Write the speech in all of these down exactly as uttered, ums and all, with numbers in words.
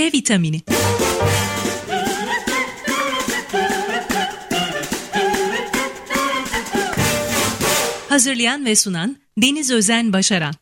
C vitamini. Hazırlayan ve sunan Deniz Özen Başaran.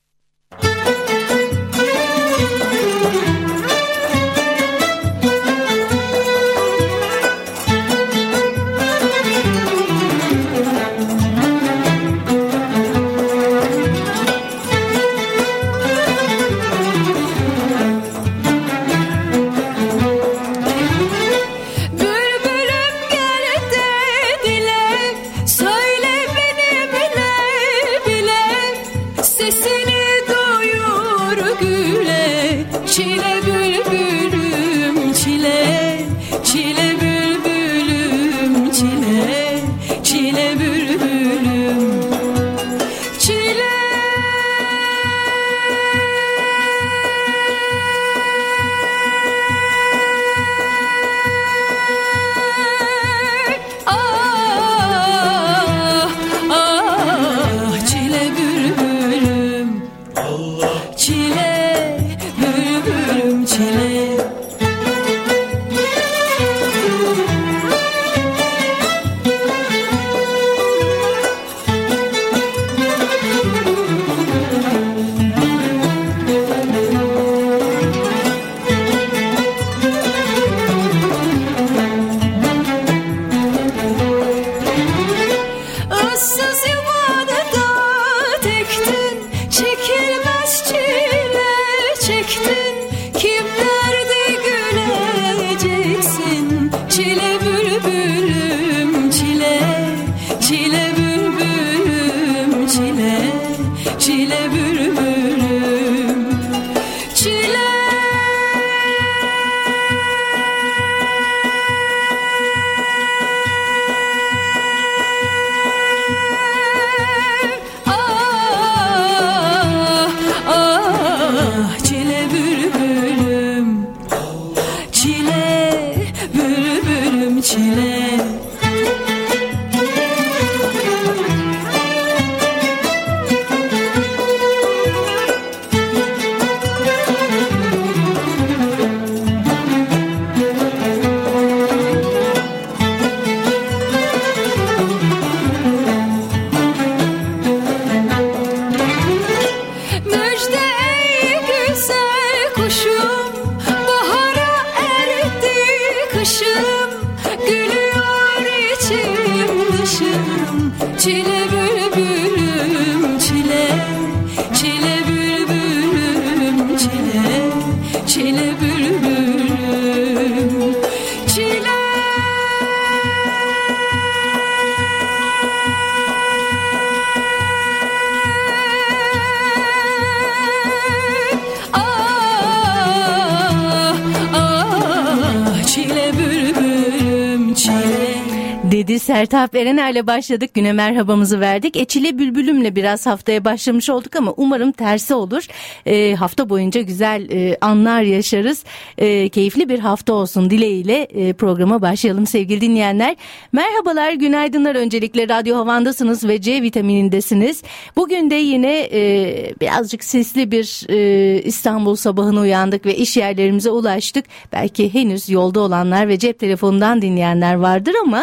Dedi Sertab Erener'le başladık, güne merhabamızı verdik. E, Çile Bülbülüm'le biraz haftaya başlamış olduk ama umarım tersi olur. E, hafta boyunca güzel e, anlar yaşarız. E, keyifli bir hafta olsun dileğiyle e, programa başlayalım sevgili dinleyenler. Merhabalar, günaydınlar. Öncelikle Radyo Havan'dasınız ve C vitaminindesiniz. Bugün de yine e, birazcık sisli bir e, İstanbul sabahına uyandık ve iş yerlerimize ulaştık. Belki henüz yolda olanlar ve cep telefonundan dinleyenler vardır ama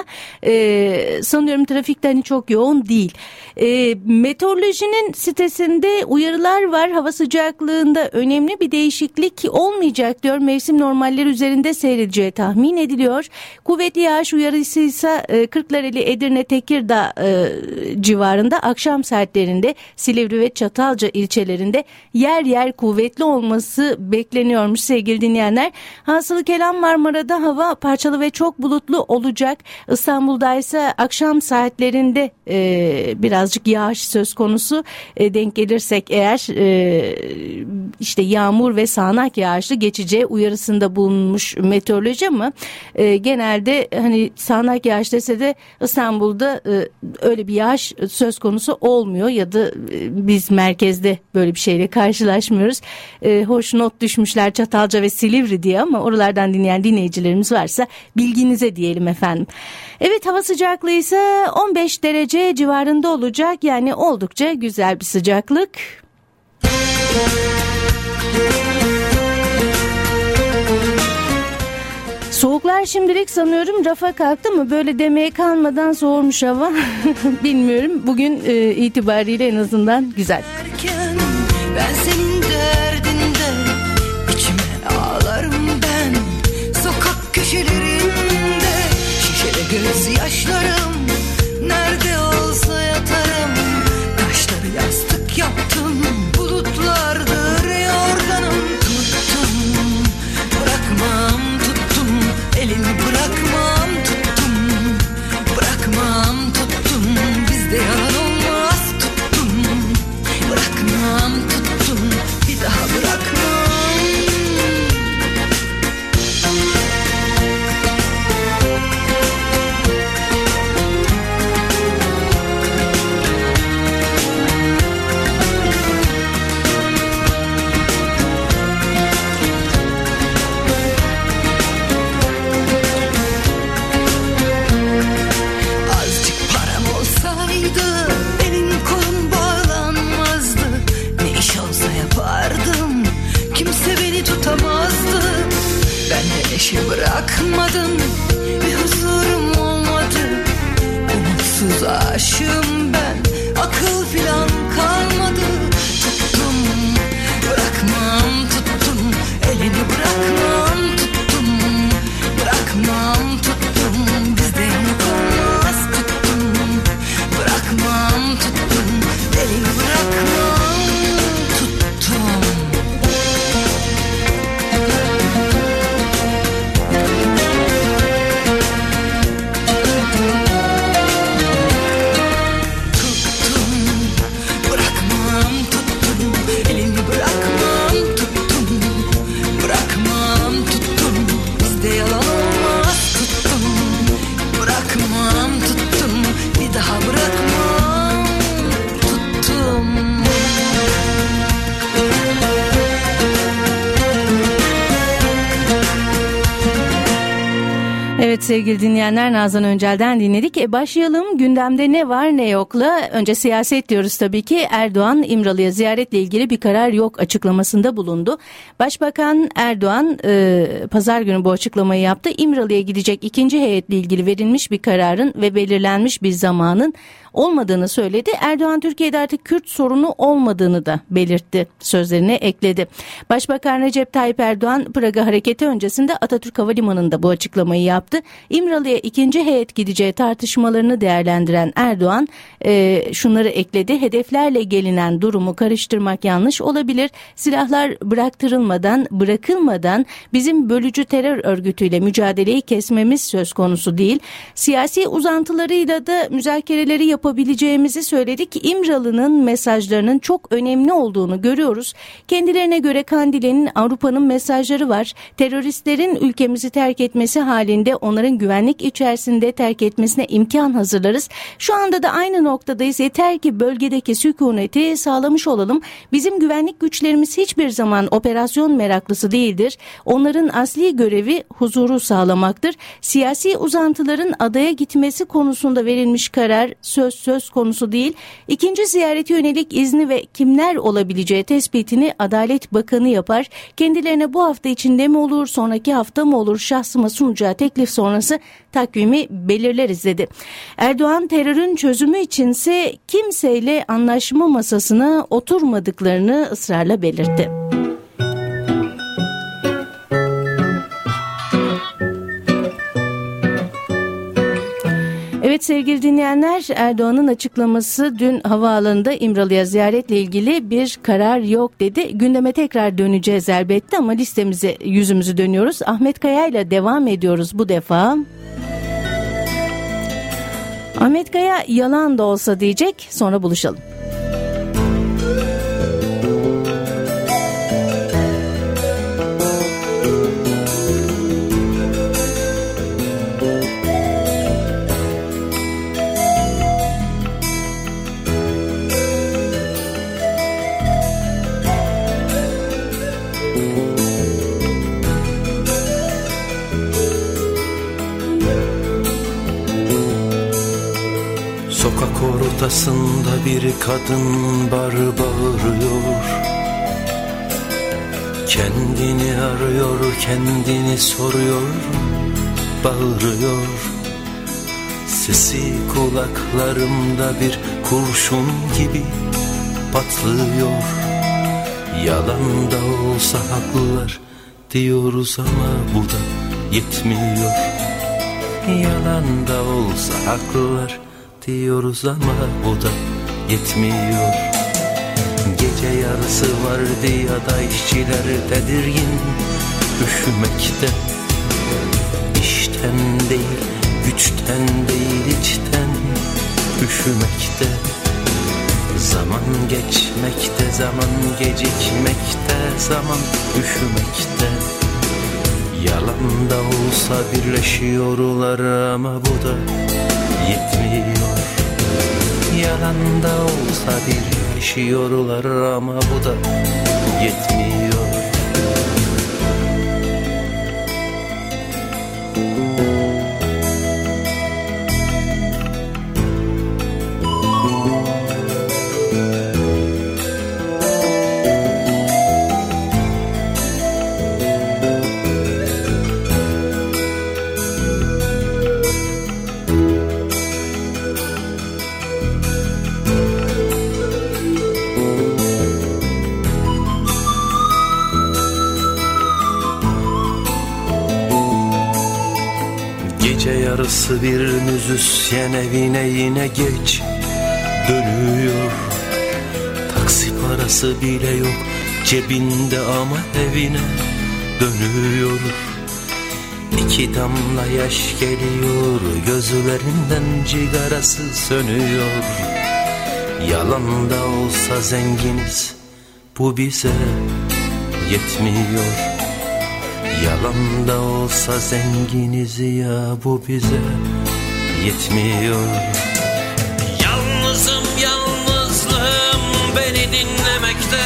Ee, sanıyorum trafikte hani çok yoğun değil. Ee, meteorolojinin sitesinde uyarılar var. Hava sıcaklığında önemli bir değişiklik olmayacak diyor. Mevsim normalleri üzerinde seyredeceği tahmin ediliyor. Kuvvetli yağış uyarısı ise e, Kırklareli, Edirne, Tekirdağ e, civarında, akşam saatlerinde Silivri ve Çatalca ilçelerinde yer yer kuvvetli olması bekleniyormuş sevgili dinleyenler. Hasılı kelam Marmara'da hava parçalı ve çok bulutlu olacak. İstanbul'da ise akşam saatlerinde e, birazcık yağış söz konusu. E, denk gelirsek eğer e, işte yağmur ve sağanak yağışlı geçeceği uyarısında bulunmuş meteoroloji ama e, genelde hani sağanak yağış dese de İstanbul'da e, öyle bir yağış söz konusu olmuyor ya da e, biz merkezde böyle bir şeyle karşılaşmıyoruz. E, hoş not düşmüşler Çatalca ve Silivri diye ama oralardan dinleyen dinleyicilerimiz varsa bilginize diyelim efendim. Evet, hava sıcaklığı ise on beş derece civarında olacak, yani oldukça güzel bir sıcaklık. Soğuklar şimdilik sanıyorum rafa kalktı mı? Böyle demeye kalmadan soğurmuş hava. Bilmiyorum. Bugün e, itibariyle en azından güzel. Ben senin derdinde içime ağlarım ben. Sokak köşelerinde şişede gözyaşlarım. Nerede olsa yatarım. Taşları yastık yaptım. Bulutlardır yorganım. Tuttum, bırakmam, tuttum. Elini bırakmam, tuttum. Bırakmam, tuttum. Bizde yalan olmaz, tuttum. Bırakmam, tuttum. Bir daha bırakmam. Neşe bırakmadın, bir huzurum olmadı. Umutsuz aşığım ben, akıl filan kalmadı. Tuttum, bırakmam, tuttum. Elini bırakmam, tuttum. Bırakmam, tuttum. Bizde yanık olmaz, tuttum. Bırakmam, tuttum. Elini bırakmam, tuttum. Evet sevgili dinleyenler, Nazan Öncel'den dinledik. E başlayalım gündemde ne var ne yokla. Önce siyaset diyoruz tabii ki. Erdoğan İmralı'ya ziyaretle ilgili bir karar yok açıklamasında bulundu. Başbakan Erdoğan e, pazar günü bu açıklamayı yaptı. İmralı'ya gidecek ikinci heyetle ilgili verilmiş bir kararın ve belirlenmiş bir zamanın olmadığını söyledi. Erdoğan Türkiye'de artık Kürt sorunu olmadığını da belirtti, sözlerine ekledi. Başbakan Recep Tayyip Erdoğan Praga hareketi öncesinde Atatürk Havalimanı'nda bu açıklamayı yaptı. İmralı'ya ikinci heyet gideceği tartışmalarını değerlendiren Erdoğan e, şunları ekledi. Hedeflerle gelinen durumu karıştırmak yanlış olabilir. Silahlar bıraktırılmadan, bırakılmadan bizim bölücü terör örgütüyle mücadeleyi kesmemiz söz konusu değil. Siyasi uzantılarıyla da müzakereleri yapabileceğimizi söyledik. İmralı'nın mesajlarının çok önemli olduğunu görüyoruz. Kendilerine göre Kandil'in, Avrupa'nın mesajları var. Teröristlerin ülkemizi terk etmesi halinde onların güvenlik içerisinde terk etmesine imkan hazırlarız. Şu anda da aynı noktadayız. Yeter ki bölgedeki sükuneti sağlamış olalım. Bizim güvenlik güçlerimiz hiçbir zaman operasyon meraklısı değildir. Onların asli görevi huzuru sağlamaktır. Siyasi uzantıların adaya gitmesi konusunda verilmiş karar söz söz konusu değil. İkinci ziyarete yönelik izni ve kimler olabileceği tespitini Adalet Bakanı yapar. Kendilerine bu hafta içinde mi olur, sonraki hafta mı olur, şahsıma sunacağı teklif sonrası takvimi belirleriz dedi. Erdoğan terörün çözümü içinse kimseyle anlaşma masasına oturmadıklarını ısrarla belirtti. Evet sevgili dinleyenler, Erdoğan'ın açıklaması dün havaalanında İmralı'ya ziyaretle ilgili bir karar yok dedi. Gündeme tekrar döneceğiz elbette ama listemize yüzümüzü dönüyoruz. Ahmet Kaya ile devam ediyoruz bu defa. Ahmet Kaya yalan da olsa diyecek, sonra buluşalım. Sokak ortasında bir kadın bar bağırıyor. Kendini arıyor, kendini soruyor. bağırıyor. Sesi kulaklarımda bir kurşun gibi patlıyor. Yalan da olsa haklılar diyoruz ama bu da yetmiyor. Yalan da olsa haklılar diyoruz ama bu da yetmiyor. Gece yarısı vardiyada işçiler tedirgin üşümekte. İşten değil, güçten değil, içten üşümekte. Zaman geçmekte, zaman gecikmekte, zaman üşümekte. Yalan da olsa birleşiyorlar ama bu da yetmiyor. Yalan da olsa birleşiyorlar ama bu da yetmiyor. Gece yarısı bir müzisyen evine yine geç dönüyor. Taksi parası bile yok cebinde ama evine dönüyor. İki damla yaş geliyor, gözlerinden cigarası sönüyor. Yalan da olsa zenginiz, bu bize yetmiyor. Yalan da olsa zenginiz ya, bu bize yetmiyor. Yalnızım, yalnızlığım beni dinlemekte.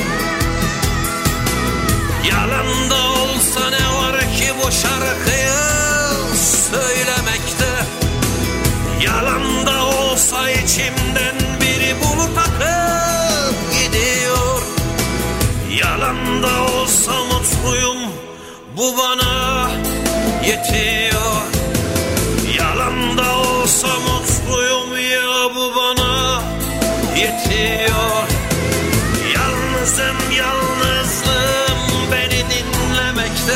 Yalan da olsa ne var ki bu şarkıyı söylemekte. Yalan da olsa içimden biri bulut akıp gidiyor. Yalan da olsa mutluyum, bu bana yetiyor. Yalan da olsa mutluyum ya, bu bana yetiyor. Yalnızım, yalnızlığım beni dinlemekte.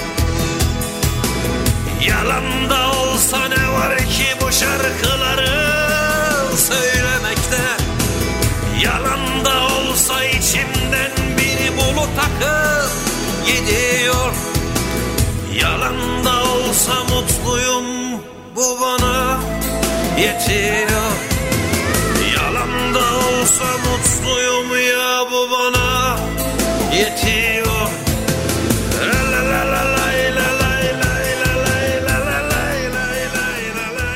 Yalan da olsa ne var ki bu şarkıları söylemekte. Yalan da olsa içimden biri bulut akıp gidiyor. Yalan da olsa mutluyum, bu bana yetiyor. Yalan da olsa mutluyum ya, bu bana yetiyor. La la la la la la la la la la.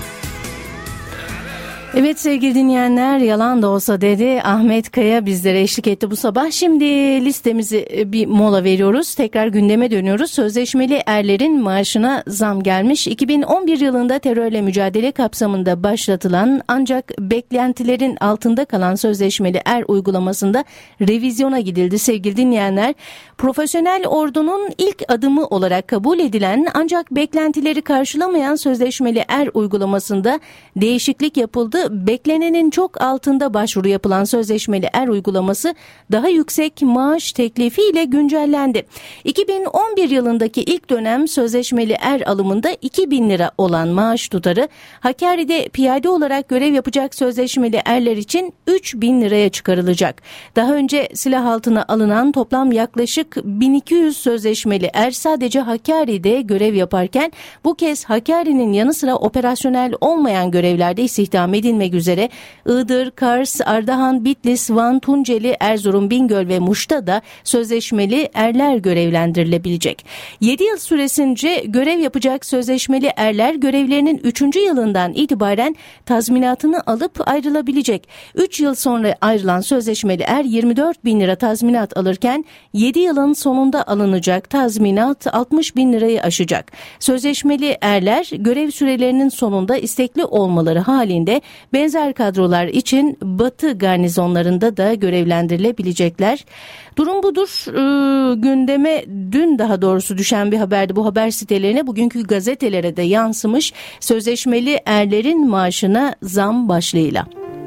Evet sevgili dinleyenler, yalan da olsa dedi Ahmet Kaya bizlere eşlik etti bu sabah. Şimdi listemizi bir mola veriyoruz. Tekrar gündeme dönüyoruz. Sözleşmeli erlerin maaşına zam gelmiş. iki bin on bir yılında terörle mücadele kapsamında başlatılan ancak beklentilerin altında kalan sözleşmeli er uygulamasında revizyona gidildi sevgili dinleyenler. Profesyonel ordunun ilk adımı olarak kabul edilen ancak beklentileri karşılamayan sözleşmeli er uygulamasında değişiklik yapıldı. Beklenenin çok altında başvuru yapılan sözleşmeli er uygulaması daha yüksek maaş teklifi ile güncellendi. iki bin on bir yılındaki ilk dönem sözleşmeli er alımında iki bin lira olan maaş tutarı Hakkari'de piyade olarak görev yapacak sözleşmeli erler için üç bin liraya çıkarılacak. Daha önce silah altına alınan toplam yaklaşık bin iki yüz sözleşmeli er sadece Hakkari'de görev yaparken bu kez Hakkari'nin yanı sıra operasyonel olmayan görevlerde istihdam edilmek üzere Iğdır, Kars, Ardahan, Bitlis, Van, Tunceli, Erzurum, Bingöl ve Muş'ta da sözleşmeli erler görevlendirilebilecek. yedi yıl süresince görev yapacak sözleşmeli erler görevlerinin üçüncü yılından itibaren tazminatını alıp ayrılabilecek. üç yıl sonra ayrılan sözleşmeli er yirmi dört bin lira tazminat alırken yedi yılın sonunda alınacak tazminat altmış bin lirayı aşacak. Sözleşmeli erler görev sürelerinin sonunda istekli olmaları halinde benzer kadrolar için Batı garnizonlarında da görevlendirilebilecekler. Durum budur. Ee, gündeme dün daha doğrusu düşen bir haberdi. Bu haber sitelerine, bugünkü gazetelere de yansımış sözleşmeli erlerin maaşına zam başlığıyla.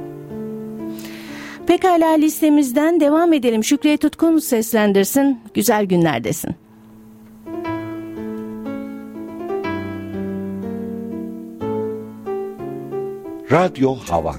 Pekala, listemizden devam edelim. Şükriye Tutkun seslendirsin. Güzel günlerdesin. Radyo Havan.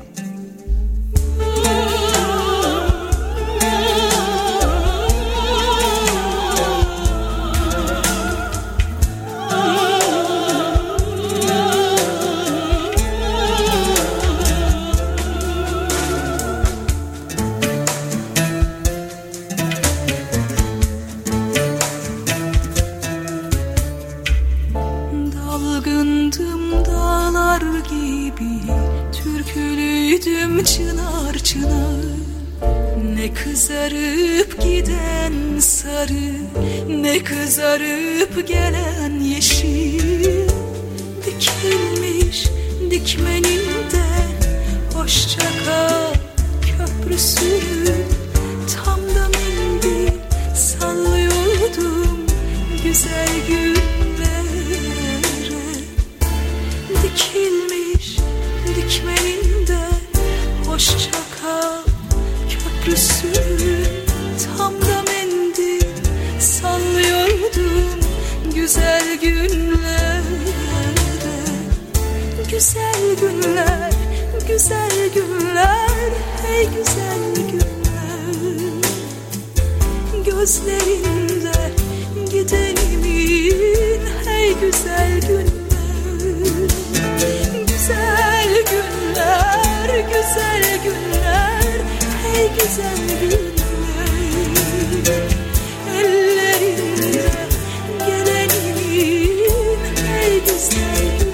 Dalgındım dağlar gibi, türkülüydüm çınar çınar. Ne kızarıp giden sarı, ne kızarıp gelen yeşil. Dikilmiş dikmeninde hoşça kal köprüsü. Tam da mendil sallıyordum güzel günlere. Dikilmiş dikmeninde hoşça kal köprüsü. Tam da mendil sallıyordum güzel günlere. Güzel günler, güzel günler, hey güzel günler. Gözlerinde gidenimin hey güzel günler. Güzel günler, güzel günler, hey güzel günler. Ellerinde gelenimin hey güzel günler.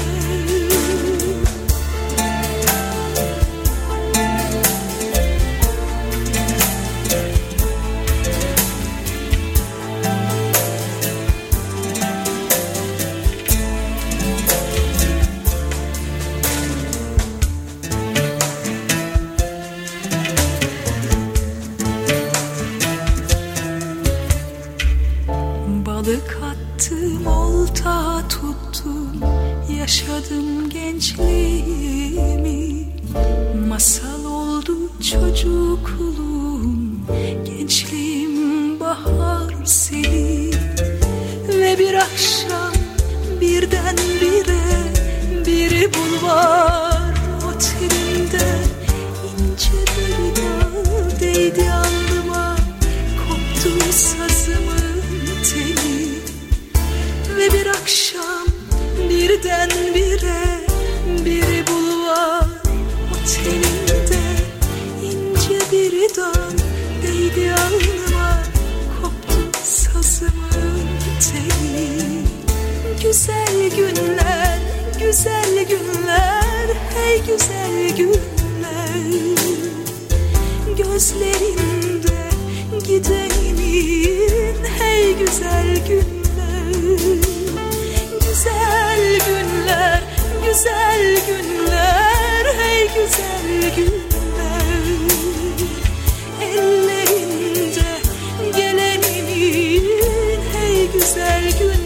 Balık attım, olta tuttum, yaşadım gençliğimi. Masal oldu çocukluğum, gençliğim bahar seli. Ve bir akşam birden bire bir bulvar otelinde ince bir dal değdi alnıma, koptu sazımın teli. Ve bir akşam birden bire bir bulvar otelinde ince bir dal değdi alnıma, koptu sazımın teli. Güzel günler, güzel günler, hey güzel günler. Gözlerinde gidenin hey güzel günler. Güzel günler, güzel günler, hey güzel günler. Ellerinde gelenimin hey güzel günler.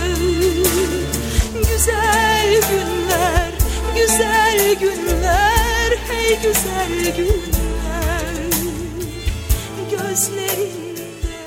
Güzel günler, güzel günler, hey güzel günler. Gözlerinde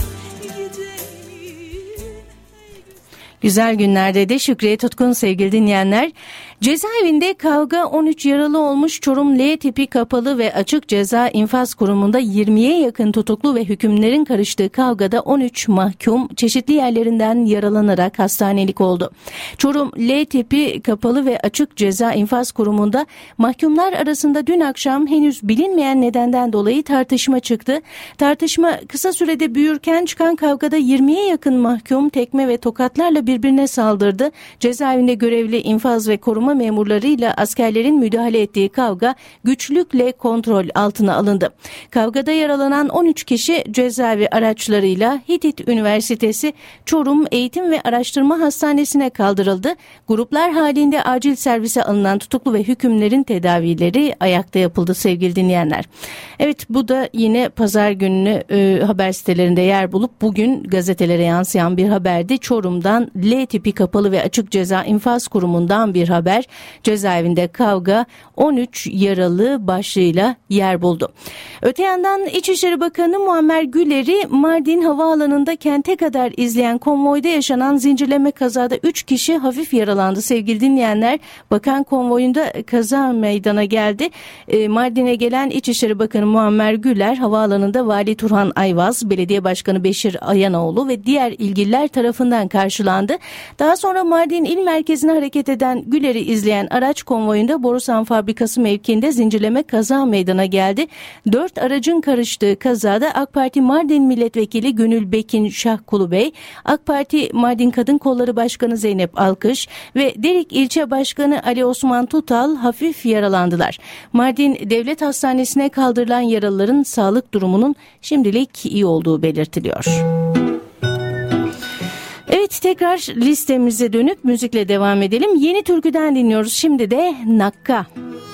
gidenin. Güzel günlerde de Şükriye Tutkun sevgili dinleyenler. Cezaevinde kavga, on üç yaralı olmuş. Çorum L tipi kapalı ve açık ceza infaz kurumunda yirmiye yakın tutuklu ve hükümlerin karıştığı kavgada on üç mahkum çeşitli yerlerinden yaralanarak hastanelik oldu. Çorum L tipi kapalı ve açık ceza infaz kurumunda mahkumlar arasında dün akşam henüz bilinmeyen nedenden dolayı tartışma çıktı. Tartışma kısa sürede büyürken çıkan kavgada yirmiye yakın mahkum tekme ve tokatlarla birbirine saldırdı. Cezaevinde görevli infaz ve koruma jandarma memurlarıyla askerlerin müdahale ettiği kavga güçlükle kontrol altına alındı. Kavgada yaralanan on üç kişi cezaevi araçlarıyla Hitit Üniversitesi Çorum Eğitim ve Araştırma Hastanesi'ne kaldırıldı. Gruplar halinde acil servise alınan tutuklu ve hükümlerin tedavileri ayakta yapıldı sevgili dinleyenler. Evet, bu da yine pazar gününü e, haber sitelerinde yer bulup bugün gazetelere yansıyan bir haberdi. Çorum'dan L tipi kapalı ve açık ceza infaz kurumundan bir haber. Cezaevinde kavga, on üç yaralı başlığıyla yer buldu. Öte yandan İçişleri Bakanı Muammer Güler'i Mardin Havaalanı'nda kente kadar izleyen konvoyda yaşanan zincirleme kazada üç kişi hafif yaralandı sevgili dinleyenler. Bakan konvoyunda kaza meydana geldi. E, Mardin'e gelen İçişleri Bakanı Muammer Güler havaalanında Vali Turhan Ayvaz, Belediye Başkanı Beşir Ayanoğlu ve diğer ilgililer tarafından karşılandı. Daha sonra Mardin il merkezine hareket eden Güler'i izleyen araç konvoyunda Borusan Fabrikası mevkiinde zincirleme kaza meydana geldi. Dört aracın karıştığı kazada AK Parti Mardin Milletvekili Gönül Bekin Şahkulubey, AK Parti Mardin Kadın Kolları Başkanı Zeynep Alkış ve Derik İlçe Başkanı Ali Osman Tutal hafif yaralandılar. Mardin Devlet Hastanesi'ne kaldırılan yaralıların sağlık durumunun şimdilik iyi olduğu belirtiliyor. Evet, tekrar listemize dönüp müzikle devam edelim. Yeni türküden dinliyoruz. Şimdi de Nakka.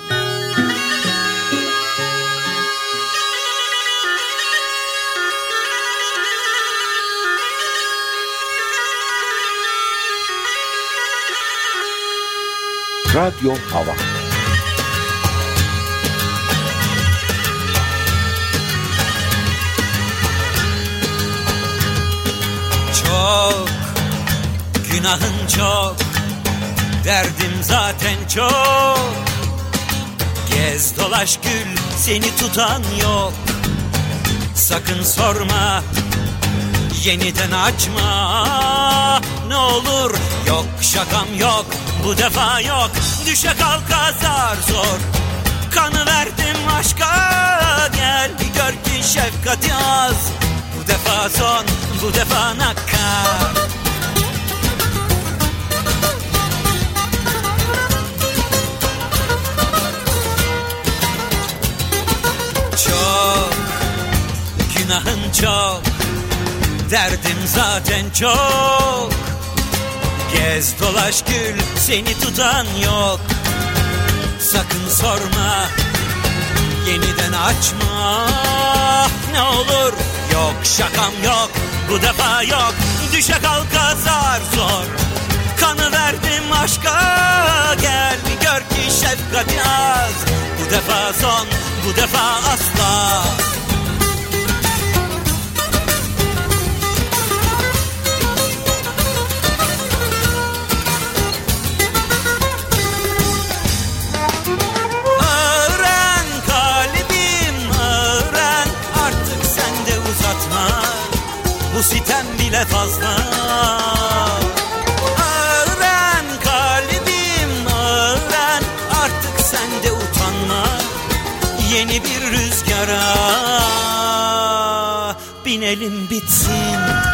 Radyo Hava. Çok günahın çok, derdim zaten çok. Gez dolaş gül, seni tutan yok. Sakın sorma, yeniden açma. Ne olur yok, şakam yok, bu defa yok. Düşe kalka zar zor, kanı verdim aşka. Gel bir gör ki şefkati az. Bu defa son, bu defa nakka. Çok günahın çok, derdim zaten çok. Gez dolaş gül, seni tutan yok. Sakın sorma, yeniden açma. Ne olur yok, şakam yok, bu defa yok. Düşe kalka zar zor, kanı verdim aşka. Gel bir gör ki şefkati az. Bu defa son, bu defa asla. Bu sitem bile fazla. Öğren kalbim, öğren. Artık sen de utanma. Yeni bir rüzgara binelim bitsin.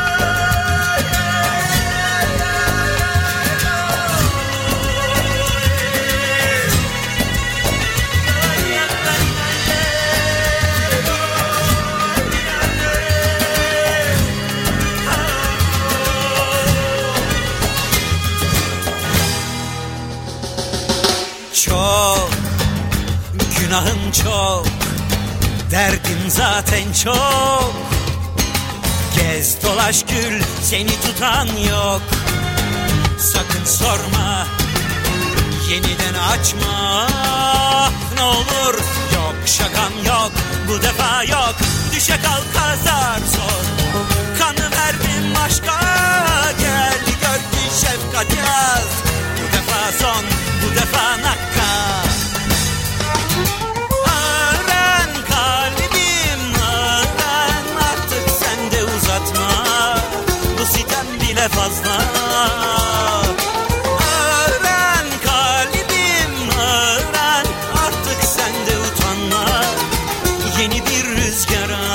Çok günahım çok, derdim zaten çok. Gez dolaş gül, seni tutan yok. Sakın sorma, yeniden açma. Ne olur yok, şakam yok, bu defa yok. Düşe kalka zar zor, kanı verdim aşka. Gel gör ki şefkati az. Bu defa son, bu defa nakka. Öğren kalbim, öğren. Artık sen de uzatma. Bu sitem bile fazla. Öğren kalbim, öğren. Artık sen de utanma. Yeni bir rüzgara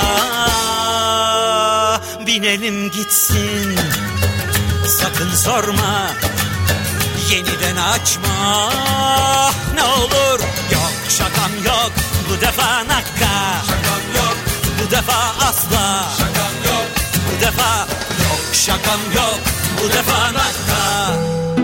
binelim gitsin. Sakın sorma, yeniden açma ne olur. Yok şakam yok bu defa nakka. Şakam yok bu defa asla. Şakam yok bu defa. Yok şakam yok bu defa nakka.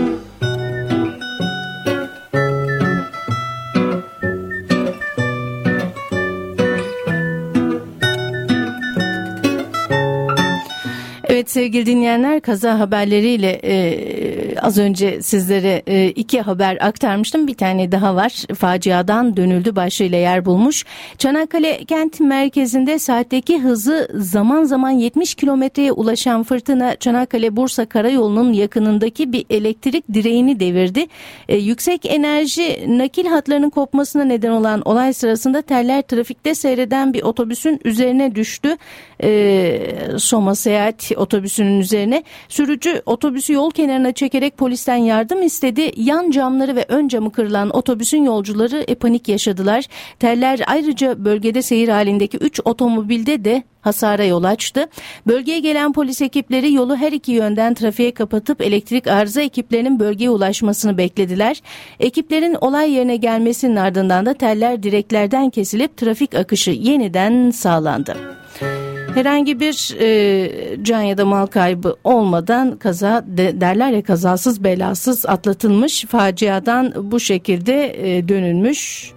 Evet sevgili dinleyenler, kaza haberleriyle e, az önce sizlere e, iki haber aktarmıştım. Bir tane daha var. Faciadan dönüldü başlığıyla yer bulmuş. Çanakkale kent merkezinde saatteki hızı zaman zaman yetmiş kilometreye ulaşan fırtına Çanakkale-Bursa karayolunun yakınındaki bir elektrik direğini devirdi. E, yüksek enerji nakil hatlarının kopmasına neden olan olay sırasında teller trafikte seyreden bir otobüsün üzerine düştü. E, Soma Seyahat otobüsünün üzerine. Sürücü otobüsü yol kenarına çekerek polisten yardım istedi. Yan camları ve ön camı kırılan otobüsün yolcuları e, panik yaşadılar. Teller ayrıca bölgede seyir halindeki üç otomobilde de hasara yol açtı. Bölgeye gelen polis ekipleri yolu her iki yönden trafiğe kapatıp elektrik arıza ekiplerinin bölgeye ulaşmasını beklediler. Ekiplerin olay yerine gelmesinin ardından da teller direklerden kesilip trafik akışı yeniden sağlandı. Herhangi bir e, can ya da mal kaybı olmadan kaza de, derler ya kazasız belasız atlatılmış, faciadan bu şekilde e, dönülmüş.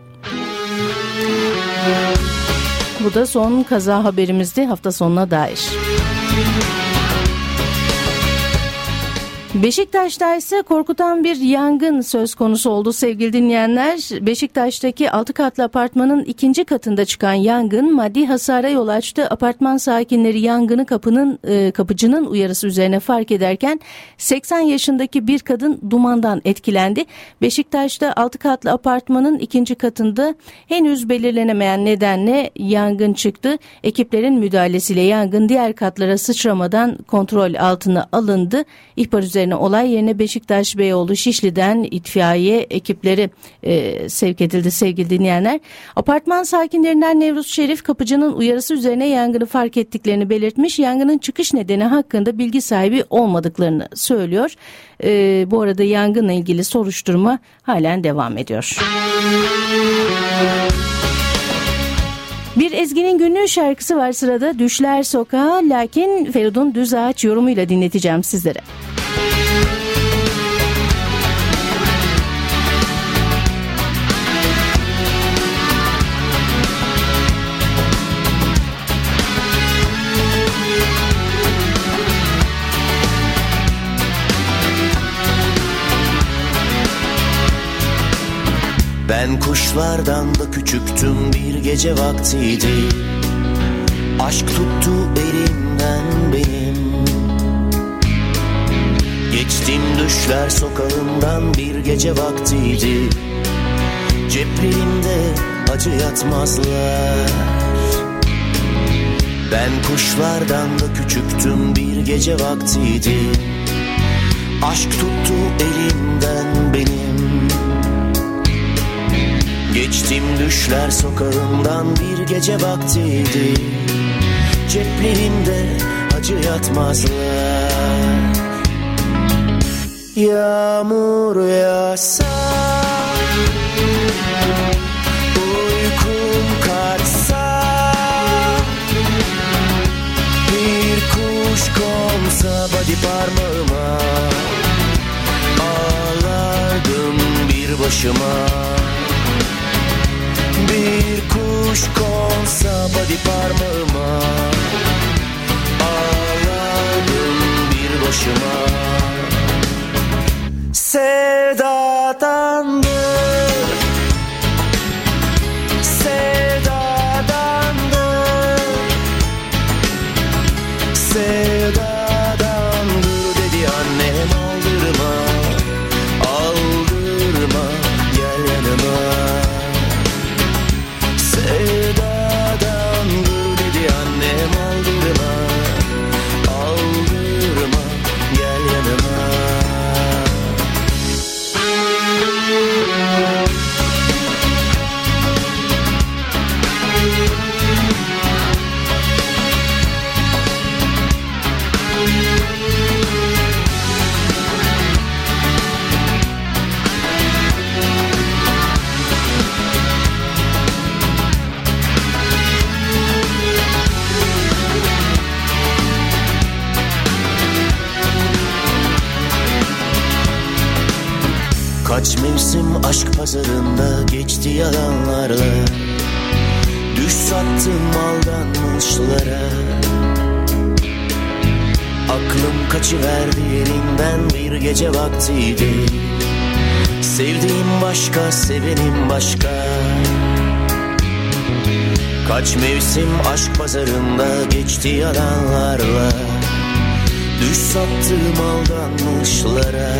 Bu da son kaza haberimizdi hafta sonuna dair. Beşiktaş'ta ise korkutan bir yangın söz konusu oldu sevgili dinleyenler. Beşiktaş'taki altı katlı apartmanın ikinci katında çıkan yangın maddi hasara yol açtı. Apartman sakinleri yangını kapının e, kapıcının uyarısı üzerine fark ederken seksen yaşındaki bir kadın dumandan etkilendi. Beşiktaş'ta altı katlı apartmanın ikinci katında henüz belirlenemeyen nedenle yangın çıktı. Ekiplerin müdahalesiyle yangın diğer katlara sıçramadan kontrol altına alındı. İhbar üzerine olay yerine Beşiktaş Beyoğlu Şişli'den itfaiye ekipleri e, sevk edildi sevgili dinleyenler. Apartman sakinlerinden Nevruz Şerif kapıcının uyarısı üzerine yangını fark ettiklerini belirtmiş. Yangının çıkış nedeni hakkında bilgi sahibi olmadıklarını söylüyor. E, bu arada yangınla ilgili soruşturma halen devam ediyor. Bir Ezgi'nin günlüğü şarkısı var sırada. Düşler Sokağa, lakin Feridun Düzağaç yorumuyla dinleteceğim sizlere. Ben kuşlardan da küçüktüm, bir gece vaktiydi. Aşk tuttu elimden benim. Geçtim düşler sokağından, bir gece vaktiydi. Ceplerimde acı yatmazlar. Ben kuşlardan da küçüktüm, bir gece vaktiydi. Aşk tuttu elimden benim. Geçtim düşler sokağından, bir gece vaktiydi. Ceplerimde acı yatmazlar. Yağmur yağsa, uykum kaçsa, bir kuş konsa body parmağıma, ağlardım bir başıma. Bir kuş konsa body parmağıma, ağlardım bir başıma. Sevdadandır, sevdadandır, sevdadandır dedi annem. Aldırma, aldırma, gel yanıma. Sevdadandır dedi annem. Aldırma, aldırma, gel yanıma. Kaç mevsim aşk pazarında geçti yalanlarla. Düş sattım aldanmışlara. Aklım kaçıverdi yerinden bir gece vaktiydi. Sevdiğim başka, sevenim başka. Kaç mevsim aşk pazarında geçti yalanlarla. Düş sattım aldanmışlara.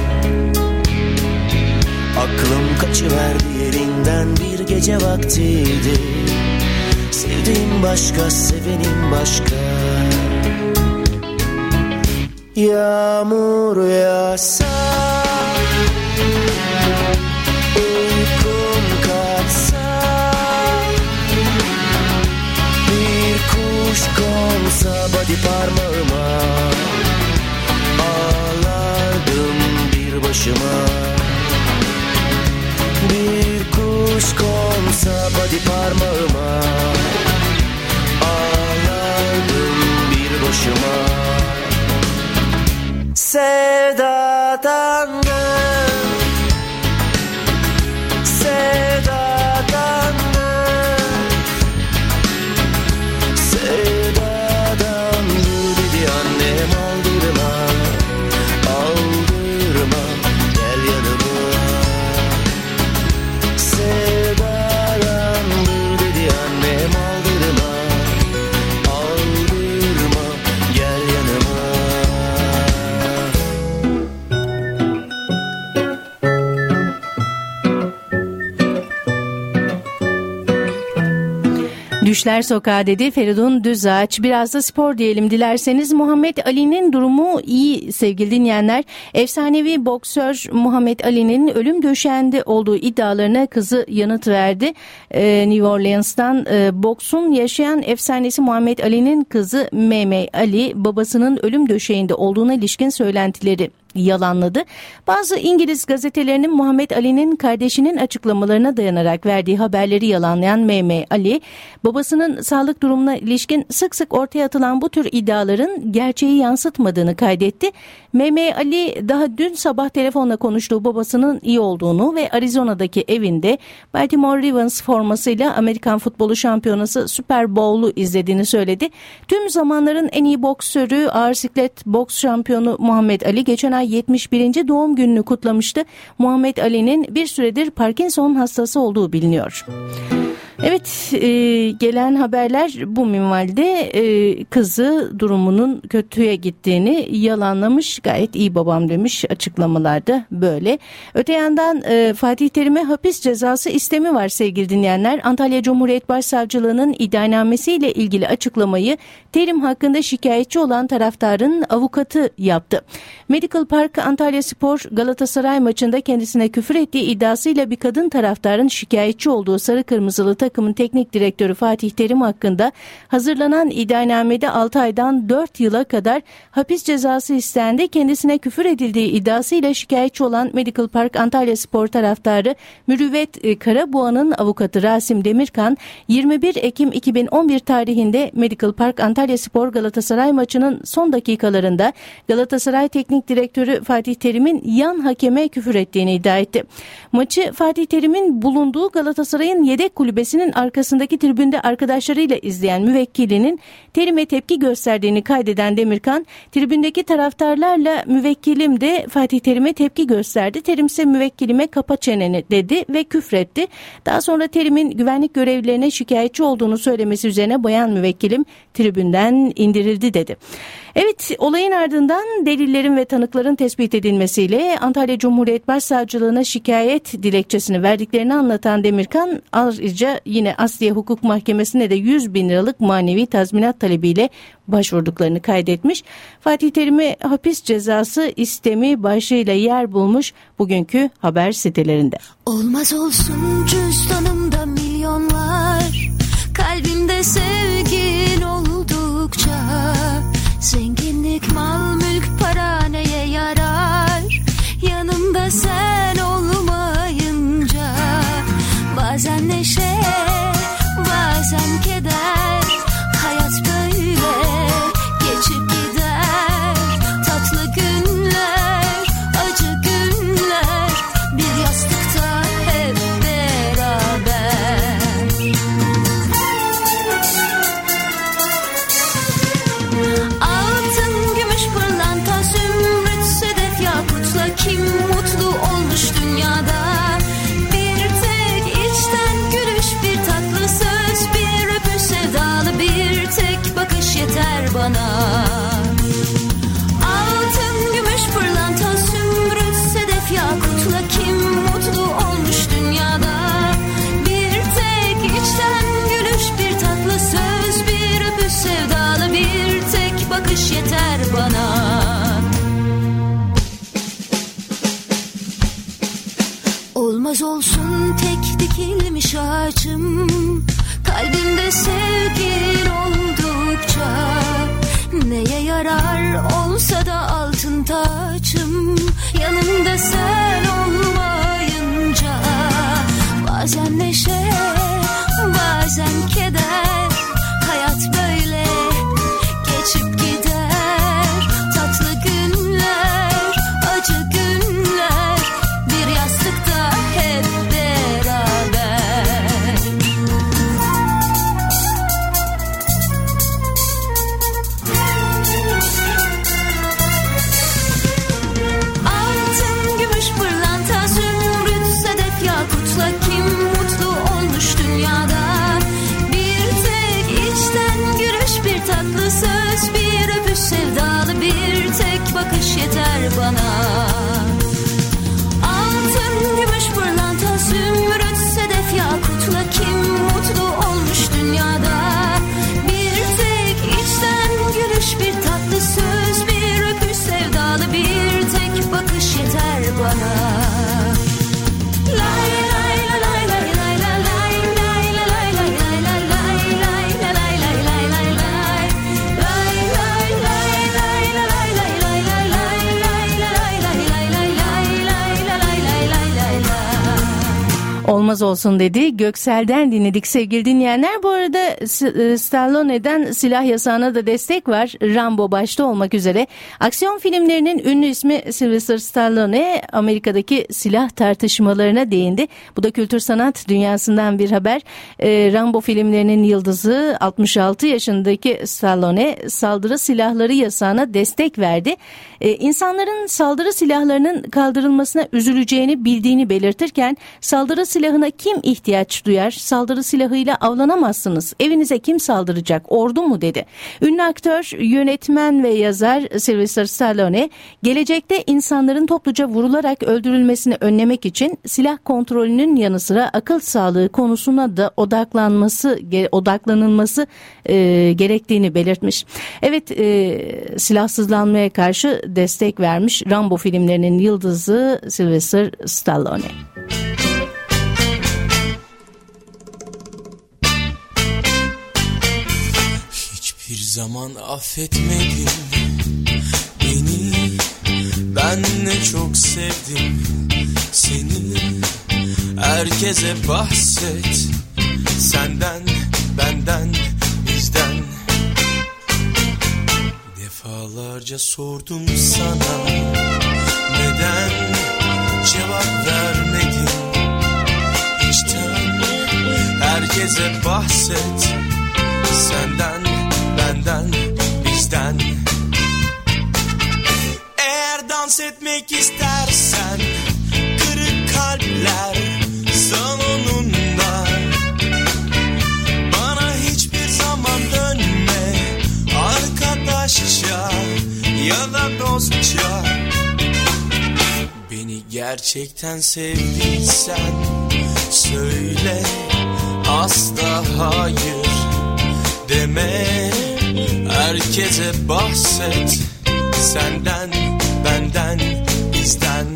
Aklım kaçıverdi yerinden bir gece vaktiydi. Sevdiğim başka, sevenim başka. Yağmur yağsa, uykum kaçsa, bir kuş konsa body parmağıma, ağlardım bir başıma. Bir kuş konsa body parmağıma, ağlardım bir başıma. Sevdadandım, sevdadandım, sevdadandım dedi annem aldırma, aldırma gel yanıma. Sevdadandım dedi annem aldırma, aldırma gel yanıma. Düşler Sokağı dedi Feridun Düzağaç. Biraz da spor diyelim dilerseniz. Muhammed Ali'nin durumu iyi sevgili dinleyenler. Efsanevi boksör Muhammed Ali'nin ölüm döşeğinde olduğu iddialarına kızı yanıt verdi. Ee, New Orleans'tan e, boksun yaşayan efsanesi Muhammed Ali'nin kızı Meme Ali babasının ölüm döşeğinde olduğuna ilişkin söylentileri yalanladı. Bazı İngiliz gazetelerinin Muhammed Ali'nin kardeşinin açıklamalarına dayanarak verdiği haberleri yalanlayan Meme Ali, babasının sağlık durumuna ilişkin sık sık ortaya atılan bu tür iddiaların gerçeği yansıtmadığını kaydetti. Meme Ali daha dün sabah telefonla konuştuğu babasının iyi olduğunu ve Arizona'daki evinde Baltimore Ravens formasıyla Amerikan Futbolu Şampiyonası Super Bowl'u izlediğini söyledi. Tüm zamanların en iyi boksörü, ağır siklet boks şampiyonu Muhammed Ali geçen ay yetmiş birinci doğum gününü kutlamıştı. Muhammed Ali'nin bir süredir Parkinson hastası olduğu biliniyor. Evet, e, gelen haberler bu minvalde. E, kızı durumunun kötüye gittiğini yalanlamış. Gayet iyi babam demiş, açıklamalarda böyle. Öte yandan e, Fatih Terim'e hapis cezası istemi var sevgili dinleyenler. Antalya Cumhuriyet Başsavcılığı'nın iddianamesiyle ilgili açıklamayı Terim hakkında şikayetçi olan taraftarın avukatı yaptı. Medical Park Antalyaspor Galatasaray maçında kendisine küfür ettiği iddiasıyla bir kadın taraftarın şikayetçi olduğu sarı kırmızılı takımın teknik direktörü Fatih Terim hakkında hazırlanan iddianamede altı aydan dört yıla kadar hapis cezası istendi. Kendisine küfür edildiği iddiasıyla şikayetçi olan Medical Park Antalyaspor taraftarı Mürüvvet Karaboğa'nın avukatı Rasim Demirkan yirmi bir Ekim iki bin on bir tarihinde Medical Park Antalyaspor Galatasaray maçının son dakikalarında Galatasaray teknik direktörü Fatih Terim'in yan hakeme küfür ettiğini iddia etti. Maçı Fatih Terim'in bulunduğu Galatasaray'ın yedek kulübesinin arkasındaki tribünde arkadaşlarıyla izleyen müvekkilinin Terim'e tepki gösterdiğini kaydeden Demirkan, tribündeki taraftarlarla müvekkilim de Fatih Terim'e tepki gösterdi. Terim ise müvekkilime kapa çeneni dedi ve küfretti. Daha sonra Terim'in güvenlik görevlilerine şikayetçi olduğunu söylemesi üzerine bayan müvekkilim tribünden indirildi dedi. Evet, olayın ardından delillerin ve tanıkların tespit edilmesiyle Antalya Cumhuriyet Başsavcılığına şikayet dilekçesini verdiklerini anlatan Demirkan, ayrıca yine Asliye Hukuk Mahkemesi'ne de yüz bin liralık manevi tazminat talebiyle başvurduklarını kaydetmiş. Fatih Terim'e hapis cezası istemi başlığıyla yer bulmuş bugünkü haber sitelerinde. Olmaz olsun cüzdanımda milyonlar, kalbimde sevgin oldukça. Zenginlik, mal, mülk, para neye yarar? Yanımda sen olmayınca. Bazen neşe, bazen keder. Hayat böyle geçip gider. Tatlı günler, acı günler. Bir bana. Altın, gümüş, pırlanta, zümrüt, sedef, yakutla kim mutlu olmuş dünyada? Bir tek içten gülüş, bir tatlı söz, bir öpüş sevdalı, bir tek bakış yeter bana. Olmaz olsun tek dikilmiş ağacım, kalbimde sevgin oldukça. Neye yarar olsa da altın taçım, yanımda sen olmayınca. Bazen neşe, bazen keder, hayat böyle geçip gider. Tatlı günler, acı günler, bir yastıkta hep beraber. Altın, gümüş, pırlanta, zümrüt, sedef, yakutla kim mutlu olmuş dünyada? Bir tek içten gülüş, bir tatlı söz, bir öpüş sevdalı, bir tek bakış yeter bana. Altın, gümüş, pırlanta, zümrüt, sedef, yakutla kim mutlu olmuş dünyada? Bir tek içten gülüş, bir tatlı söz, bir öpüş sevdalı, bir tek bakış yeter bana. Lay lay lay lay lay lay lay lay lay lay lay lay lay lay lay lay lay lay lay. Lay lay lay lay lay lay lay lay lay lay lay lay lay lay lay lay lay lay lay. Olmaz olsun dedi. Göksel'den dinledik sevgili dinleyenler. Bu arada S- Stallone'den silah yasağına da destek var. Rambo başta olmak üzere. Aksiyon filmlerinin ünlü ismi Sylvester Stallone Amerika'daki silah tartışmalarına değindi. Bu da kültür sanat dünyasından bir haber. Ee, Rambo filmlerinin yıldızı altmış altı yaşındaki Stallone saldırı silahları yasağına destek verdi. Ee, insanların saldırı silahlarının kaldırılmasına üzüleceğini bildiğini belirtirken saldırı silahına kim ihtiyaç duyar? Saldırı silahıyla avlanamazsınız. Evinize kim saldıracak? Ordu mu dedi. Ünlü aktör, yönetmen ve yazar Sylvester Stallone, gelecekte insanların topluca vurularak öldürülmesini önlemek için silah kontrolünün yanı sıra akıl sağlığı konusuna da odaklanması, odaklanılması e, gerektiğini belirtmiş. Evet, e, silahsızlanmaya karşı destek vermiş Rambo filmlerinin yıldızı Sylvester Stallone. Hiçbir zaman affetmedin beni, ben ne çok sevdim seni. Herkese bahset, senden, benden, bizden. Defalarca sordum sana, neden cevap vermedin? İçten herkese bahset, senden, benden, bizden. Eğer dans etmek istersen kırık kalpler salonunda, bana hiçbir zaman dönme arkadaşça ya da dostça. Beni gerçekten sevdiysen söyle, asla hayır deme. Herkese bahset, senden, benden, bizden.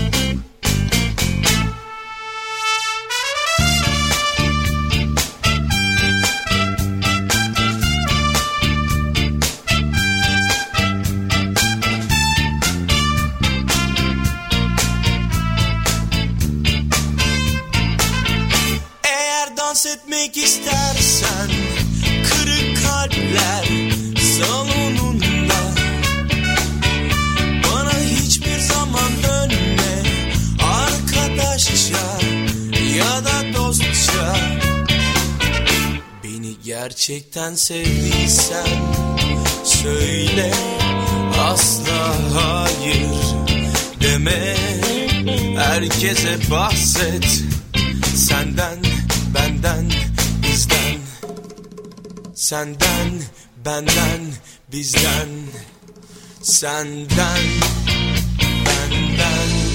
Eğer dans etmek istersen kırık kalpler salonunda, bana hiçbir zaman dönme arkadaşça ya da dostça. Beni gerçekten sevdiysen söyle, asla hayır deme. Herkese bahset, senden, benden, bizden. Senden, benden, bizden. Senden, benden.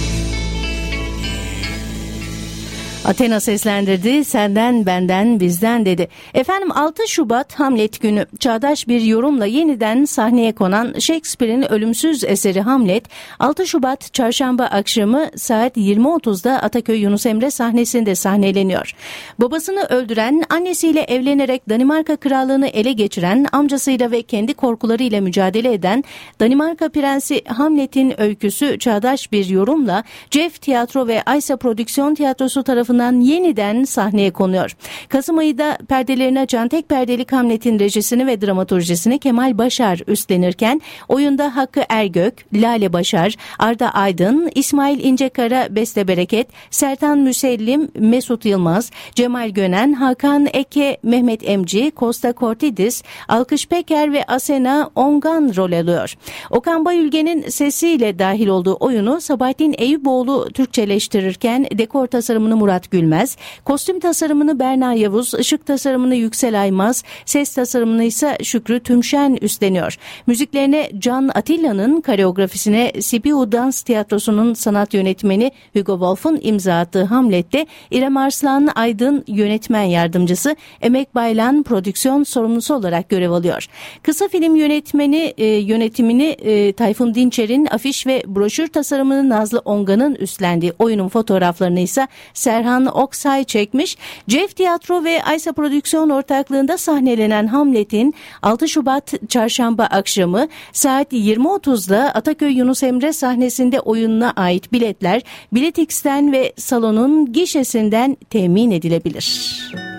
Athena seslendirdi, senden benden bizden dedi. Efendim altı Şubat Hamlet günü çağdaş bir yorumla yeniden sahneye konan Shakespeare'in ölümsüz eseri Hamlet altı Şubat çarşamba akşamı saat yirmi otuzda Ataköy Yunus Emre sahnesinde sahneleniyor. Babasını öldüren, annesiyle evlenerek Danimarka krallığını ele geçiren, amcasıyla ve kendi korkularıyla mücadele eden Danimarka Prensi Hamlet'in öyküsü çağdaş bir yorumla Jeff Tiyatro ve Aysa Prodüksiyon Tiyatrosu tarafından yeniden sahneye konuyor. Kasım ayında perdelerini açan tek perdelik Hamlet'in rejisini ve dramaturjisini Kemal Başar üstlenirken oyunda Hakkı Ergök, Lale Başar, Arda Aydın, İsmail İncekara Beste Bereket, Sertan Müsellim, Mesut Yılmaz, Cemal Gönen, Hakan Eke, Mehmet Emci, Costa Cortidis, Alkış Peker ve Asena Ongan rol alıyor. Okan Bayülgen'in sesiyle dahil olduğu oyunu Sabahattin Eyüboğlu Türkçeleştirirken dekor tasarımını Murat Gülmez, kostüm tasarımını Berna Yavuz, ışık tasarımını Yüksel Aymaz, ses tasarımını ise Şükrü Tümşen üstleniyor. Müziklerine Can Atilla'nın, koreografisine C P U Dans Tiyatrosu'nun sanat yönetmeni Hugo Wolf'un imza attığı Hamlet'te İrem Arslan Aydın yönetmen yardımcısı, Emek Baylan prodüksiyon sorumlusu olarak görev alıyor. Kısa film yönetmeni e, yönetimini e, Tayfun Dinçer'in, afiş ve broşür tasarımını Nazlı Ongan'ın üstlendiği oyunun fotoğraflarını ise Serhan Oksay çekmiş. Jeff Tiyatro ve Aysa Prodüksiyon ortaklığında sahnelenen Hamlet'in altı Şubat çarşamba akşamı saat yirmi otuzda Ataköy Yunus Emre sahnesinde oyununa ait biletler Biletix'ten ve salonun gişesinden temin edilebilir.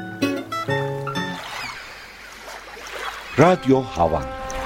Radyo Hava.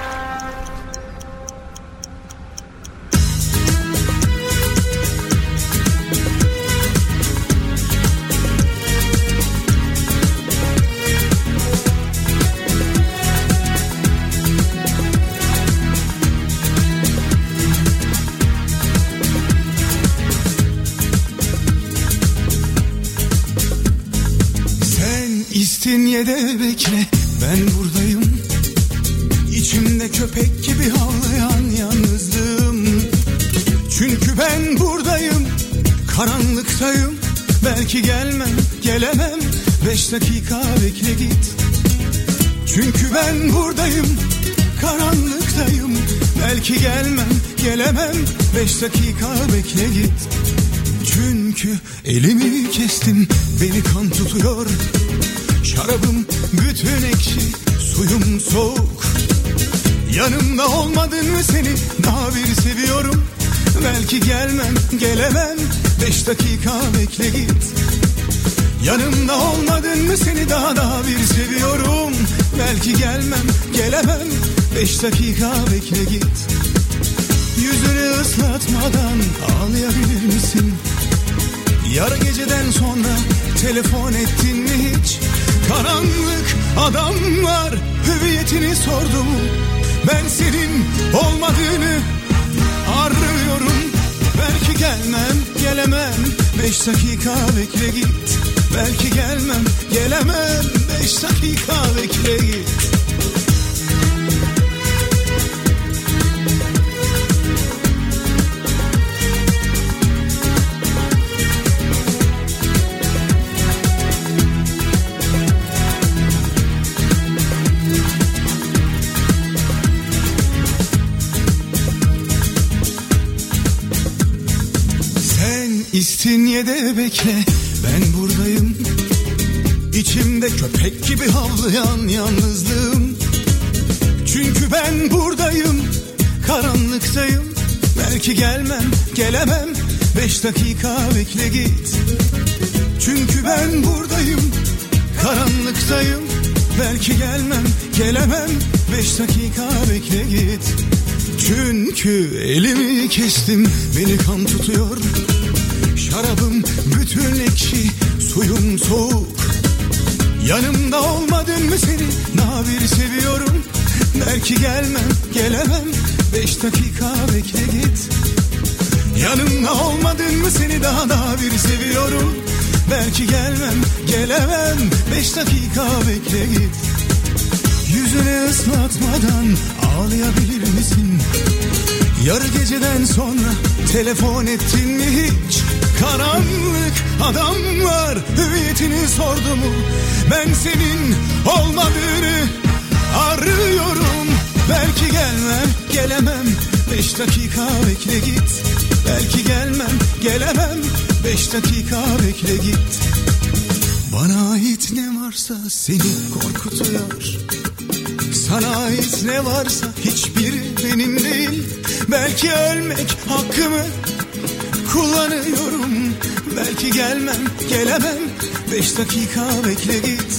İstinye de bekle, ben buradayım. İçimde köpek gibi havlayan yalnızlığım. Çünkü ben buradayım, karanlıktayım. Belki gelmem, gelemem. Beş dakika bekle git. Çünkü ben buradayım, karanlıktayım. Belki gelmem, gelemem. Beş dakika bekle git. Çünkü elimi kestim, beni kan tutuyor. Şarabım bütün ekşi, suyum soğuk. Yanımda olmadın mı seni daha bir seviyorum. Belki gelmem, gelemem. Beş dakika bekle git. Yanımda olmadın mı seni daha daha bir seviyorum. Belki gelmem, gelemem. Beş dakika bekle git. Yüzünü ıslatmadan ağlayabilir misin? Yarı geceden sonra telefon ettin mi hiç? Karanlık adamlar hüviyetini sordum. Ben senin olmadığını arıyorum. Belki gelmem, gelemem. Beş dakika bekle git. Belki gelmem, gelemem. Beş dakika bekle git. İstinye'de bekle, ben buradayım. İçimde köpek gibi havlayan yalnızlığım. Çünkü ben buradayım, karanlıktayım. Belki gelmem, gelemem. Beş dakika bekle git. Çünkü ben buradayım, karanlıktayım. Belki gelmem, gelemem. Beş dakika bekle git. Çünkü elimi kestim, beni kan tutuyor. Şarabım bütün ekşi, suyum soğuk. Yanımda olmadın mı seni daha bir seviyorum. Belki gelmem, gelemem. Beş dakika bekle git. Yanımda olmadın mı seni daha daha bir seviyorum. Belki gelmem, gelemem. Beş dakika bekle git. Yüzünü ıslatmadan ağlayabilir misin? Yarı geceden sonra telefon ettin mi hiç? Karanlık adamlar hüviyetini sordu mu? Ben senin olmadığını arıyorum. Belki gelmem, gelemem, beş dakika bekle git. Belki gelmem, gelemem, beş dakika bekle git. Bana ait ne varsa seni korkutuyor. Sana ait ne varsa hiçbiri benim değil. Belki ölmek hakkımı kullanıyorum. Belki gelmem, gelemem, beş dakika bekle git.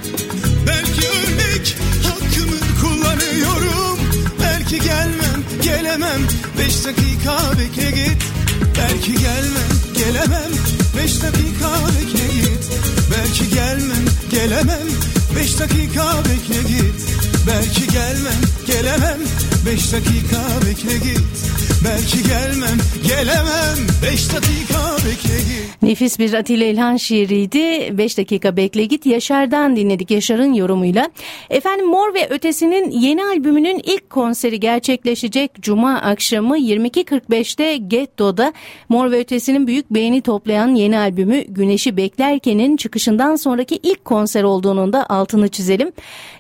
Belki ölmek hakkımı kullanıyorum. Belki gelmem, gelemem, beş dakika bekle git. Belki gelmem, gelemem, beş dakika bekle git. Belki gelmem, gelemem, beş dakika bekle git. Belki gelmem, gelemem, beş dakika bekle git. Belki gelmem, gelemem, beş dakika bekle git. Nefis bir Atilla İlhan şiiriydi. beş dakika bekle git. Yaşar'dan dinledik, Yaşar'ın yorumuyla. Efendim, Mor ve Ötesi'nin yeni albümünün ilk konseri gerçekleşecek Cuma akşamı yirmi iki kırk beşte Getto'da. Mor ve Ötesi'nin büyük beğeni toplayan yeni albümü Güneşi Beklerken'in çıkışından sonraki ilk konser olduğunun da altını çizelim.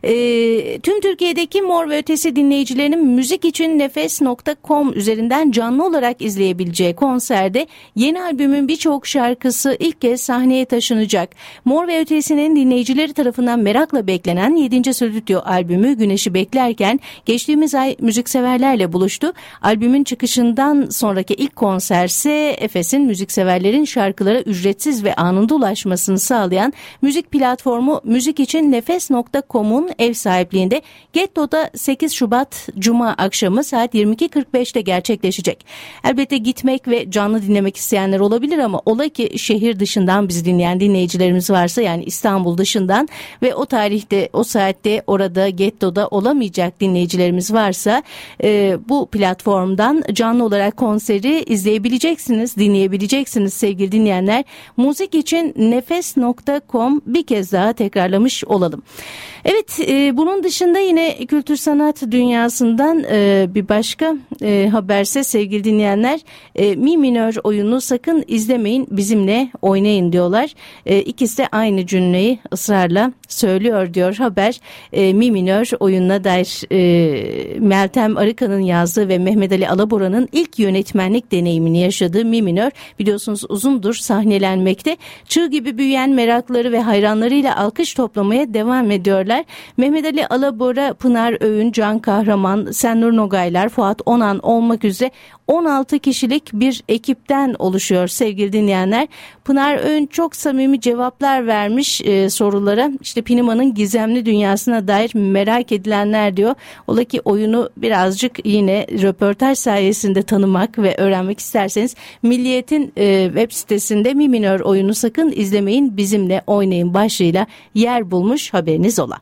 Ee, tüm Türkiye'deki Mor ve Ötesi dinleyicilerinin müzik için nefes nokta com üzerinden canlı olarak izleyebileceği konserde yeni albümün birçok şarkısı ilk kez sahneye taşınacak. Mor ve Ötesi'nin dinleyicileri tarafından merakla beklenen yedinci stüdyo albümü Güneşi Beklerken geçtiğimiz ay müzikseverlerle buluştu. Albümün çıkışından sonraki ilk konserse Efes'in müzikseverlerin şarkılara ücretsiz ve anında ulaşmasını sağlayan müzik platformu müzik için nefes nokta com'un ev sahipliğinde Getto'da sekiz Şubat Cuma akşamı saat yirmi iki kırk beşte gerçekleşecek. Elbette gitmek ve canlı dinlemek isteyenler olabilir ama ola ki şehir dışından bizi dinleyen dinleyicilerimiz varsa, yani İstanbul dışından ve o tarihte, o saatte orada Getto'da olamayacak dinleyicilerimiz varsa e, bu platformdan canlı olarak konseri izleyebileceksiniz, dinleyebileceksiniz sevgili dinleyenler. Müzik için nefes nokta com, bir kez daha tekrarlamış olalım. Evet, e, bunun dışında yine kültür sanat dünyasından e, bir başka e, haberse sevgili dinleyenler, e, mi minör oyunu sakın izlemeyin, bizimle oynayın diyorlar. E, ikisi de aynı cümleyi ısrarla söylüyor diyor haber. E, mi minör oyununa dair e, Meltem Arıkan'ın yazdığı ve Mehmet Ali Alabora'nın ilk yönetmenlik deneyimini yaşadığı mi minör biliyorsunuz uzundur sahnelenmekte. Çığ gibi büyüyen merakları ve hayranlarıyla alkış toplamaya devam ediyorlar. Mehmet Ali Alabora, Pınar Öğün, Can Kahraman, Senur Nogaylar, Fuat Onan olmak üzere on altı kişilik bir ekipten oluşuyor sevgili dinleyenler. Pınar Öğün çok samimi cevaplar vermiş e, sorulara. İşte Pinima'nın gizemli dünyasına dair merak edilenler diyor. Ola ki oyunu birazcık yine röportaj sayesinde tanımak ve öğrenmek isterseniz Milliyet'in e, web sitesinde Mi Minör oyunu sakın izlemeyin, bizimle oynayın başlığıyla yer bulmuş, haberiniz ola.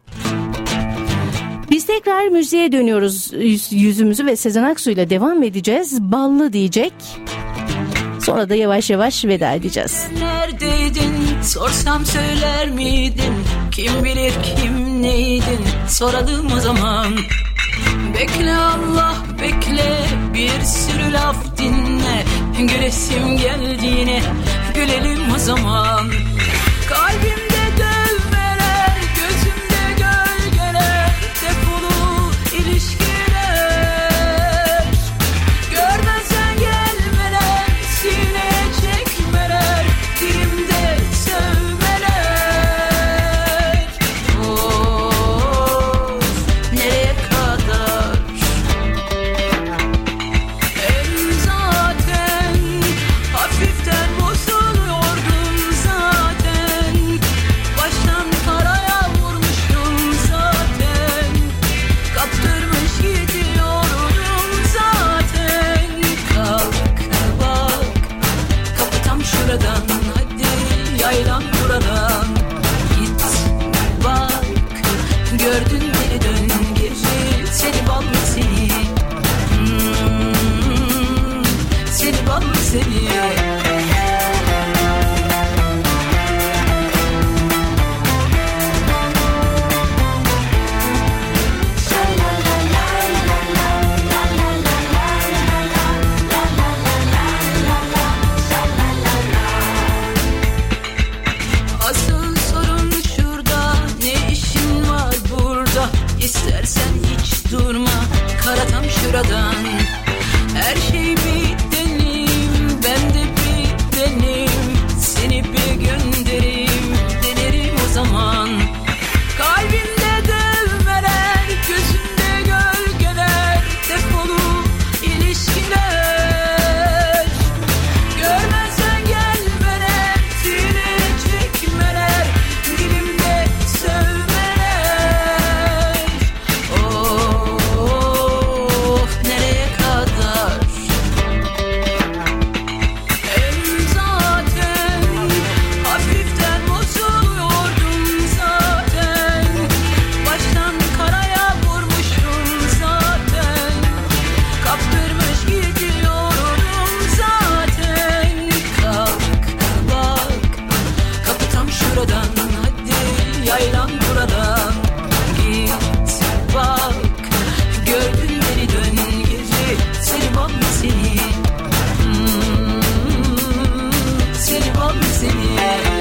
Biz tekrar müziğe dönüyoruz, yüzümüzü ve Sezen Aksu ile devam edeceğiz. Ballı diyecek. Sonra da yavaş yavaş veda edeceğiz. Neredeydin sorsam söyler miydin? Kim bilir kim neydin? Soralım o zaman. Bekle Allah bekle, bir sürü laf dinle. Gülesim geldi yine, gülelim o zaman. Kalbimde dövmeler, gözümde gölgeler, defolu ilişkiler. Görmezsen gelmeler, sineye çekmeler, dilimde sövmeler. Of, nereye kadar? Hem zaten hafiften bozuluyordum zaten. hiç durma kara tam şuradan. Her şey benim, ben de benim. Seni bir göndereyim, denerim o zaman. Kalbimde dövmeler, gözümde gölgeler, defolup ilişkiler. Görmezsen gelmeler, sine çekmeler, dilimde sövmeler. Oh, nereye kadar? Hem zaten hafiften bozuluyordum zaten. Baştan karaya vurmuştum zaten. Kaptırmış gidiyorum zaten. Kalk bak, kapı tam şuradan. Hadi yaylan buradan. Git bak, gördün beni dön gece. Seni bal mı seni? Hmm, seni bal mı seni?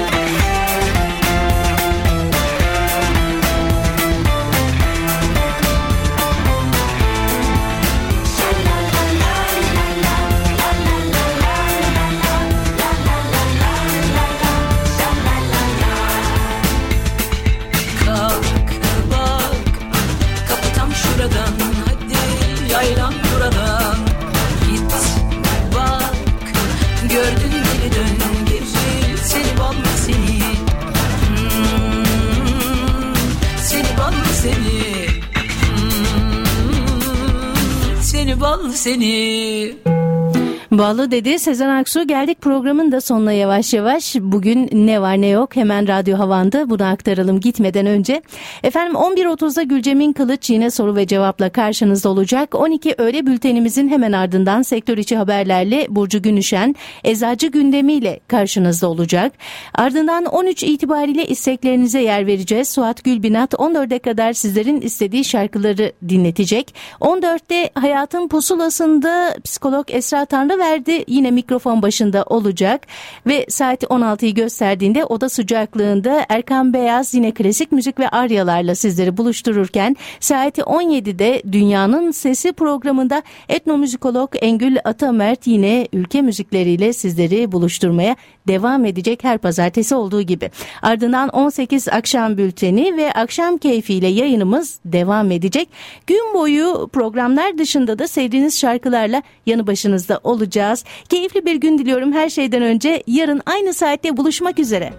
Kalk bak, kapı tam şuradan. Hadi yaylan buradan. Git bak, gördün beni dön geri. Seni bal mı seni? Hmm, seni bal mı seni? Hmm, seni bal mı seni? Bağlı dedi Sezen Aksu. Geldik programın da sonuna yavaş yavaş. Bugün ne var ne yok hemen Radyo Havan'da bunu aktaralım gitmeden önce. Efendim on bir otuzda Gülcem'in Kılıç yine soru ve cevapla karşınızda olacak. on iki öğle bültenimizin hemen ardından sektör içi haberlerle Burcu Günüşen eczacı gündemiyle karşınızda olacak. Ardından on üç itibariyle isteklerinize yer vereceğiz. Suat Gülbinat on dörde kadar sizlerin istediği şarkıları dinletecek. on dörtte Hayatın Pusulası'nda psikolog Esra Tanrıverdi yine mikrofon başında olacak ve saati on altıyı gösterdiğinde oda sıcaklığında Erkan Beyaz yine klasik müzik ve aryalarla sizleri buluştururken saati on yedide Dünyanın Sesi programında etnomüzikolog Engül Atamert yine ülke müzikleriyle sizleri buluşturmaya devam edecek her pazartesi olduğu gibi. Ardından on sekiz akşam bülteni ve akşam keyfiyle yayınımız devam edecek. Gün boyu programlar dışında da sevdiğiniz şarkılarla yanı başınızda olacağız. Keyifli bir gün diliyorum her şeyden önce. Yarın aynı saatte buluşmak üzere.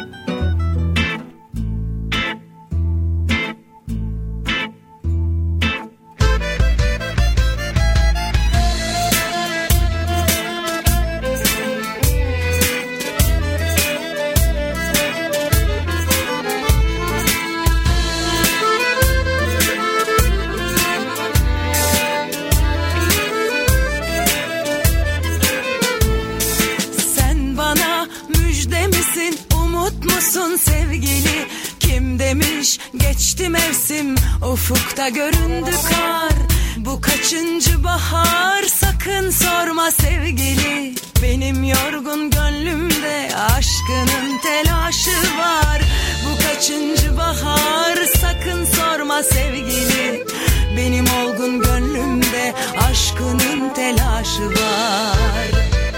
Sevgili kim demiş geçti mevsim ufukta göründü kar. Bu kaçıncı bahar sakın sorma sevgili. Benim yorgun gönlümde aşkının telaşı var. Bu kaçıncı bahar sakın sorma sevgili. Benim olgun gönlümde aşkının telaşı var.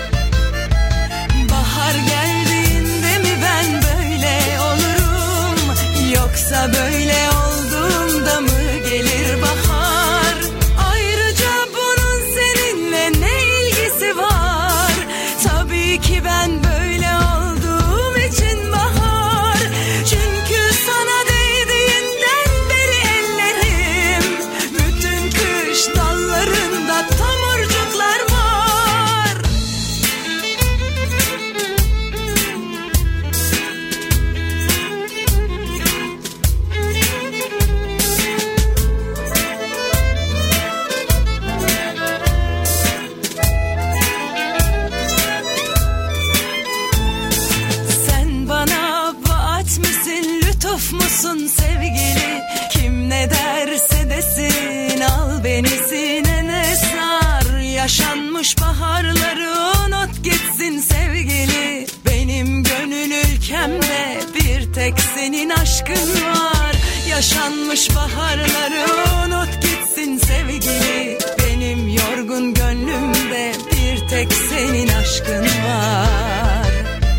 Bahar geldiğinde mi ben böyle olurum, yoksa böyle olduğumda mı gelir bahar? Ayrıca bunun seninle ne ilgisi var? Tabii ki ben böyle olduğum için bahar. Çünkü sana değdiğinden beri ellerim bütün kış dallarında tomurcuklar var. Musun sevgili? Kim ne derse desin, al beni sinene sar. Yaşanmış baharları unut gitsin sevgili. Benim gönül ülkemde bir tek senin aşkın var. yaşanmış baharları unut gitsin sevgili. Benim yorgun gönlümde bir tek senin aşkın var.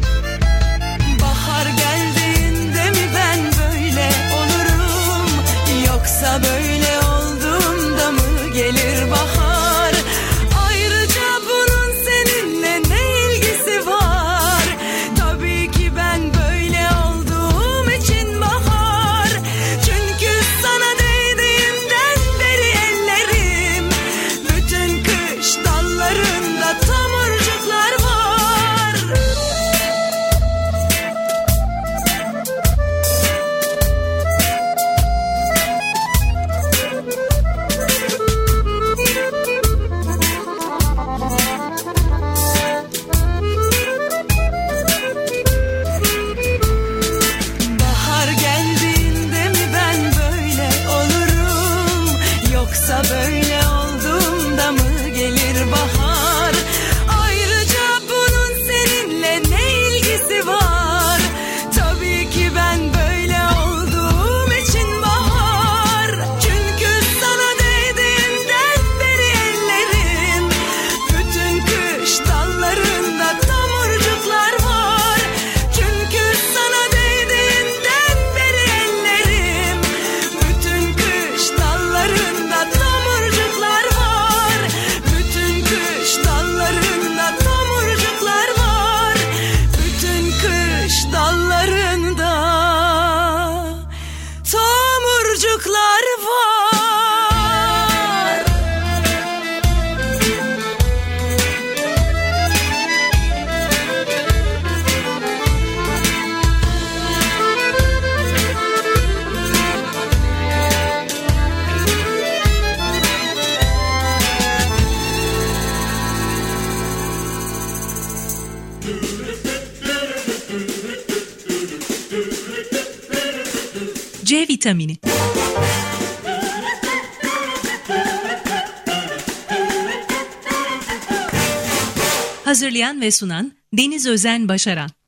Bahar geldiğinde mi ben böyle olurum, yoksa böyle olduğumda mı gelir bahar? Ayrıca bunun seninle ne ilgisi var? Tabii ki ben böyle olduğum için bahar. Çünkü sana değdiğimden beri ellerim, bütün kış dallarında tomurcuklar var. Bahar geldiğinde mi ben böyle olurum, yoksa böyle olduğumda mı gelir bahar? Ayrıca bunun seninle ne ilgisi var? Tabii ki ben böyle olduğum için bahar. Çünkü sana değdiğimden beri ellerim, bütün kış dallarında tomurcuklar var. Çünkü sana değdiğimden beri ellerim, bütün kış dallarında tomurcuklar var. Bütün kış dallarında tomurcuklar var. Bütün kış dallarında tomurcuklar var. C vitamini. Hazırlayan ve sunan Deniz Özen Başaran.